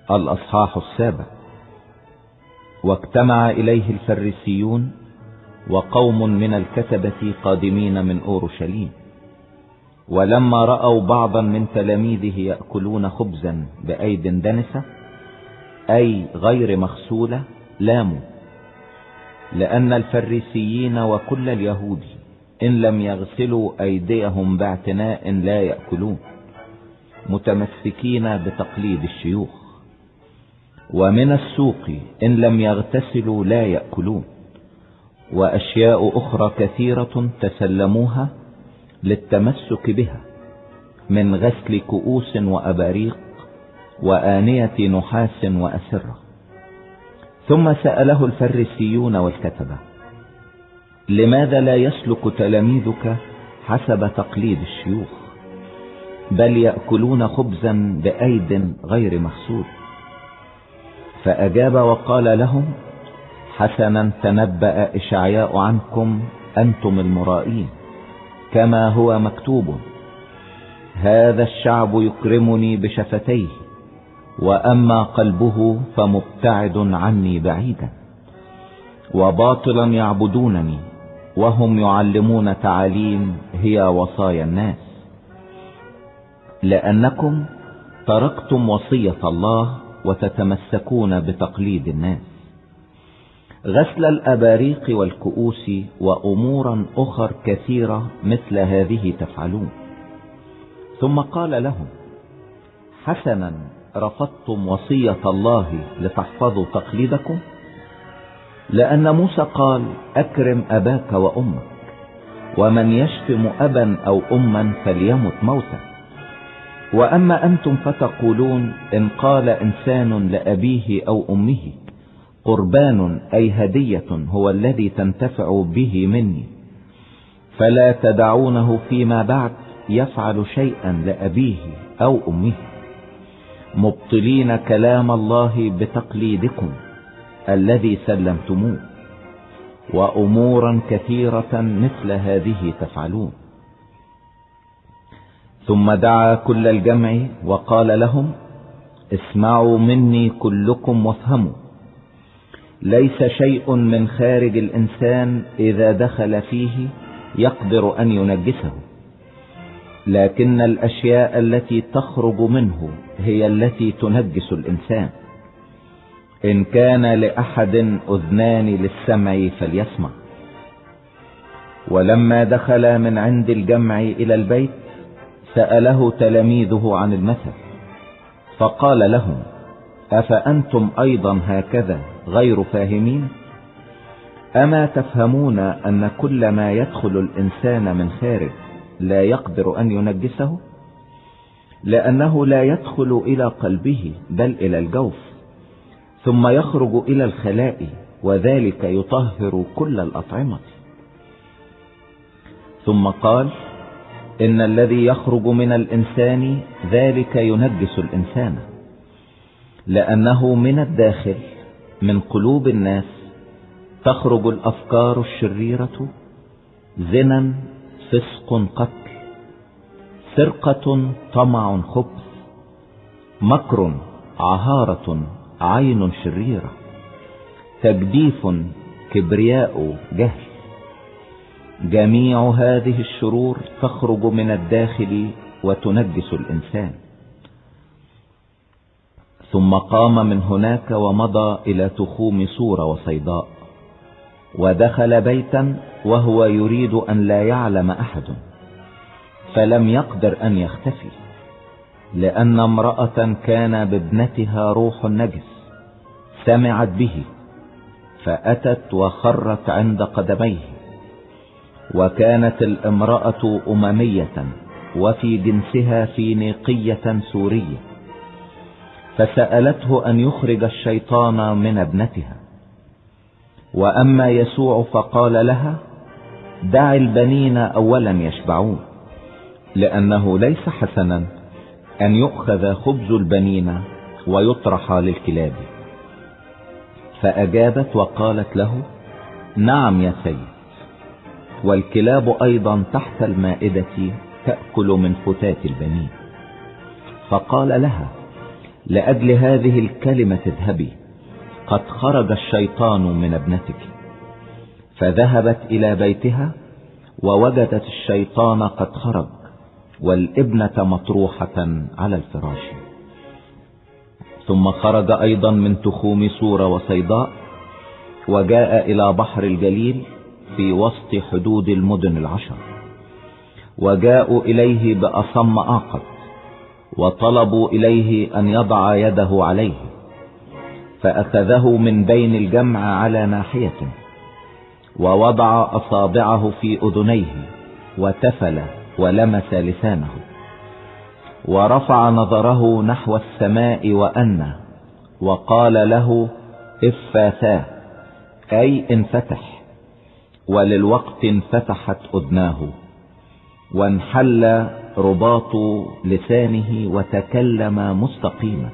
الأصحاح 7. واجتمع إليه الفريسيون وقوم من الكتبة قادمين من أورشليم، ولما رأوا بعضا من تلاميذه يأكلون خبزا بأيد دنسة أي غير مغسولة لاموا، لأن الفريسيين وكل اليهود إن لم يغسلوا أيديهم باعتناء لا يأكلون، متمسكين بتقليد الشيوخ. ومن السوق إن لم يغتسلوا لا يأكلون، وأشياء أخرى كثيرة تسلموها للتمسك بها، من غسل كؤوس وأباريق وآنية نحاس وأسرة. ثم سأله الفريسيون والكتبة: لماذا لا يسلك تلاميذك حسب تقليد الشيوخ، بل يأكلون خبزا بأيد غير مغسول؟ فأجاب وقال لهم: حسنا تنبأ إشعياء عنكم أنتم المرائين، كما هو مكتوب: هذا الشعب يكرمني بشفتيه، وأما قلبه فمبتعد عني بعيدا، وباطلا يعبدونني، وهم يعلمون تعاليم هي وصايا الناس. لأنكم تركتم وصية الله وتتمسكون بتقليد الناس، غسل الأباريق والكؤوس وأمورا أخر كثيرة مثل هذه تفعلون. ثم قال لهم: حسنا رفضتم وصية الله لتحفظوا تقليدكم، لأن موسى قال: أكرم أباك وأمك، ومن يشتم أبا أو أما فليمت موتا. وأما أنتم فتقولون: إن قال إنسان لأبيه أو أمه قربان أي هدية هو الذي تنتفع به مني، فلا تدعونه فيما بعد يفعل شيئا لأبيه أو أمه، مبطلين كلام الله بتقليدكم الذي سلمتموه، وأمورا كثيرة مثل هذه تفعلون. ثم دعا كل الجمع وقال لهم: اسمعوا مني كلكم وافهموا، ليس شيء من خارج الإنسان إذا دخل فيه يقدر أن ينجسه، لكن الأشياء التي تخرج منه هي التي تنجس الإنسان. إن كان لأحد أذنان للسمع فليسمع. ولما دخل من عند الجمع إلى البيت سأله تلاميذه عن المثل، فقال لهم: أفأنتم أيضا هكذا غير فاهمين؟ أما تفهمون أن كل ما يدخل الإنسان من خارج لا يقدر أن ينجسه، لأنه لا يدخل إلى قلبه بل إلى الجوف، ثم يخرج إلى الخلاء، وذلك يطهر كل الأطعمة. ثم قال: إن الذي يخرج من الإنسان ذلك ينجس الإنسان، لأنه من الداخل من قلوب الناس تخرج الأفكار الشريرة: زنا، فسق، قتل، سرقة، طمع، خبث، مكر، عهارة، عين شريرة، تجديف، كبرياء، جهل. جميع هذه الشرور تخرج من الداخل وتنجس الإنسان. ثم قام من هناك ومضى إلى تخوم صور وصيداء، ودخل بيتا وهو يريد أن لا يعلم أحد، فلم يقدر أن يختفي، لأن امرأة كان بابنتها روح نجس سمعت به، فأتت وخرت عند قدميه. وكانت الامرأة أممية وفي جنسها فينيقية سورية، فسألته أن يخرج الشيطان من ابنتها. وأما يسوع فقال لها: دع البنين أولا يشبعون، لأنه ليس حسنا أن يؤخذ خبز البنين ويطرح للكلاب. فأجابت وقالت له: نعم يا سيد، والكلاب أيضا تحت المائدة تأكل من فتات البنين. فقال لها: لأجل هذه الكلمة اذهبي، قد خرج الشيطان من ابنتك. فذهبت إلى بيتها ووجدت الشيطان قد خرج والابنة مطروحة على الفراش. ثم خرج أيضا من تخوم سور وصيداء وجاء إلى بحر الجليل في وسط حدود المدن 10. وجاءوا إليه بأصم آقد وطلبوا إليه أن يضع يده عليه، فأخذه من بين الجمع على ناحية ووضع أصابعه في أذنيه وتفل ولمس لسانه، ورفع نظره نحو السماء وأنى وقال له إفاثاه، أي انفتح. وللوقت انفتحت أذناه وانحل رباط لسانه وتكلم مستقيما.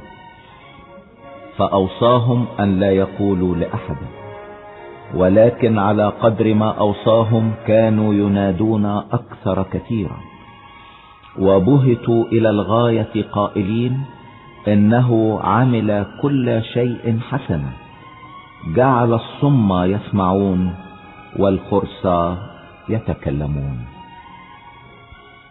فأوصاهم أن لا يقولوا لأحد، ولكن على قدر ما أوصاهم كانوا ينادون أكثر كثيرا، وبهتوا إلى الغاية قائلين إنه عمل كل شيء حسنا، جعل الصم يسمعون والخرسى يتكلمون.